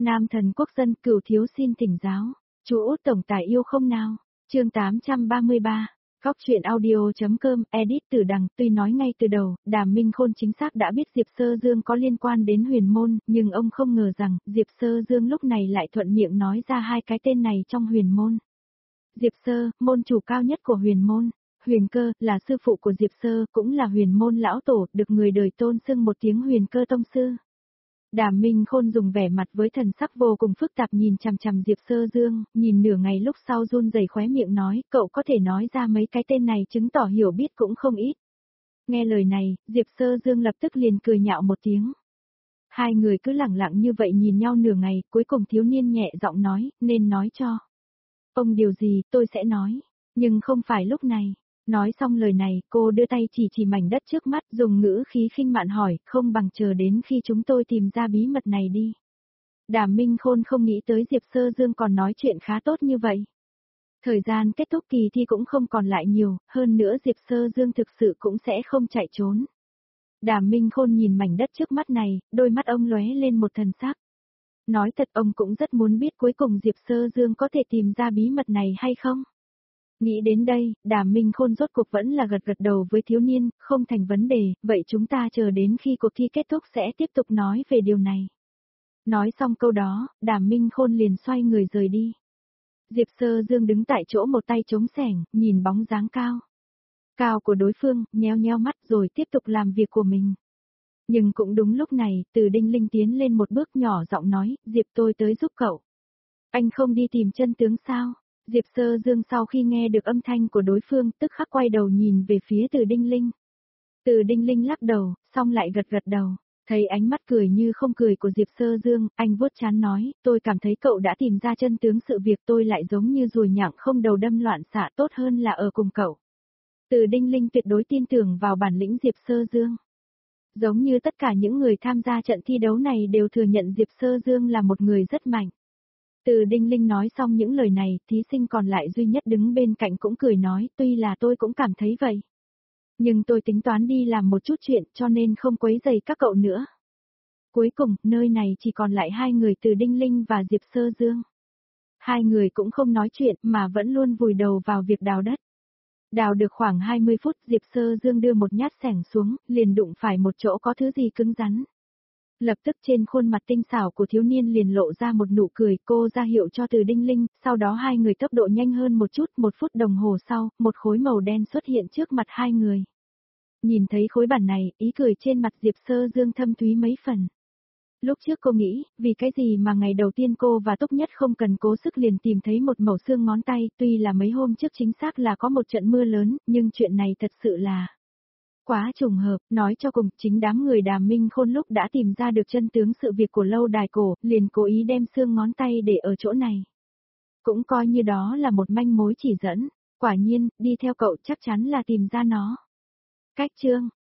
Nam thần quốc dân Cửu thiếu xin thỉnh giáo. Chú Út tổng tài yêu không nào? Chương 833. Góc truyện audio.com edit từ đằng. Tuy nói ngay từ đầu, Đàm Minh Khôn chính xác đã biết Diệp Sơ Dương có liên quan đến Huyền Môn, nhưng ông không ngờ rằng Diệp Sơ Dương lúc này lại thuận miệng nói ra hai cái tên này trong Huyền Môn. Diệp Sơ, môn chủ cao nhất của Huyền Môn. Huyền Cơ, là sư phụ của Diệp Sơ, cũng là Huyền Môn lão tổ, được người đời tôn xưng một tiếng Huyền Cơ tông sư. Đàm Minh Khôn dùng vẻ mặt với thần sắc vô cùng phức tạp nhìn chằm chằm Diệp Sơ Dương, nhìn nửa ngày lúc sau run rẩy khóe miệng nói, cậu có thể nói ra mấy cái tên này chứng tỏ hiểu biết cũng không ít. Nghe lời này, Diệp Sơ Dương lập tức liền cười nhạo một tiếng. Hai người cứ lẳng lặng như vậy nhìn nhau nửa ngày, cuối cùng thiếu niên nhẹ giọng nói, nên nói cho. Ông điều gì, tôi sẽ nói, nhưng không phải lúc này. Nói xong lời này, cô đưa tay chỉ mảnh đất trước mắt, dùng ngữ khí khinh mạn hỏi, không bằng chờ đến khi chúng tôi tìm ra bí mật này đi. Đàm Minh Khôn không nghĩ tới Diệp Sơ Dương còn nói chuyện khá tốt như vậy. Thời gian kết thúc kỳ thi cũng không còn lại nhiều, hơn nữa Diệp Sơ Dương thực sự cũng sẽ không chạy trốn. Đàm Minh Khôn nhìn mảnh đất trước mắt này, đôi mắt ông lóe lên một thần sắc. Nói thật ông cũng rất muốn biết cuối cùng Diệp Sơ Dương có thể tìm ra bí mật này hay không. Nghĩ đến đây, Đàm Minh Khôn rốt cuộc vẫn là gật đầu với thiếu niên, không thành vấn đề, vậy chúng ta chờ đến khi cuộc thi kết thúc sẽ tiếp tục nói về điều này. Nói xong câu đó, Đàm Minh Khôn liền xoay người rời đi. Diệp Sơ Dương đứng tại chỗ một tay chống sẻng, nhìn bóng dáng cao của đối phương, nheo mắt rồi tiếp tục làm việc của mình. Nhưng cũng đúng lúc này, Từ Đinh Linh tiến lên một bước nhỏ giọng nói, Diệp tôi tới giúp cậu. Anh không đi tìm chân tướng sao? Diệp Sơ Dương sau khi nghe được âm thanh của đối phương tức khắc quay đầu nhìn về phía Từ Đinh Linh. Từ Đinh Linh lắc đầu, xong lại gật đầu. Thấy ánh mắt cười như không cười của Diệp Sơ Dương, anh vuốt trán nói, tôi cảm thấy cậu đã tìm ra chân tướng sự việc, tôi lại giống như ruồi nhặng không đầu đâm loạn xạ, tốt hơn là ở cùng cậu. Từ Đinh Linh tuyệt đối tin tưởng vào bản lĩnh Diệp Sơ Dương. Giống như tất cả những người tham gia trận thi đấu này đều thừa nhận Diệp Sơ Dương là một người rất mạnh. Từ Đinh Linh nói xong những lời này, thí sinh còn lại duy nhất đứng bên cạnh cũng cười nói, tuy là tôi cũng cảm thấy vậy. Nhưng tôi tính toán đi làm một chút chuyện cho nên không quấy rầy các cậu nữa. Cuối cùng, nơi này chỉ còn lại hai người Từ Đinh Linh và Diệp Sơ Dương. Hai người cũng không nói chuyện mà vẫn luôn vùi đầu vào việc đào đất. Đào được khoảng 20 phút, Diệp Sơ Dương đưa một nhát xẻng xuống, liền đụng phải một chỗ có thứ gì cứng rắn. Lập tức trên khuôn mặt tinh xảo của thiếu niên liền lộ ra một nụ cười, cô ra hiệu cho Từ Đinh Linh, sau đó hai người tốc độ nhanh hơn một chút, 1 phút đồng hồ sau, một khối màu đen xuất hiện trước mặt hai người. Nhìn thấy khối bản này, ý cười trên mặt Diệp Sơ Dương thâm thúy mấy phần. Lúc trước cô nghĩ, vì cái gì mà ngày đầu tiên cô và Túc Nhất không cần cố sức liền tìm thấy một mẩu xương ngón tay, tuy là mấy hôm trước chính xác là có một trận mưa lớn, nhưng chuyện này thật sự là quá trùng hợp, nói cho cùng, chính đám người Đàm Minh Khôn lúc đã tìm ra được chân tướng sự việc của lâu đài cổ, liền cố ý đem xương ngón tay để ở chỗ này. Cũng coi như đó là một manh mối chỉ dẫn, quả nhiên, đi theo cậu chắc chắn là tìm ra nó. Cách chương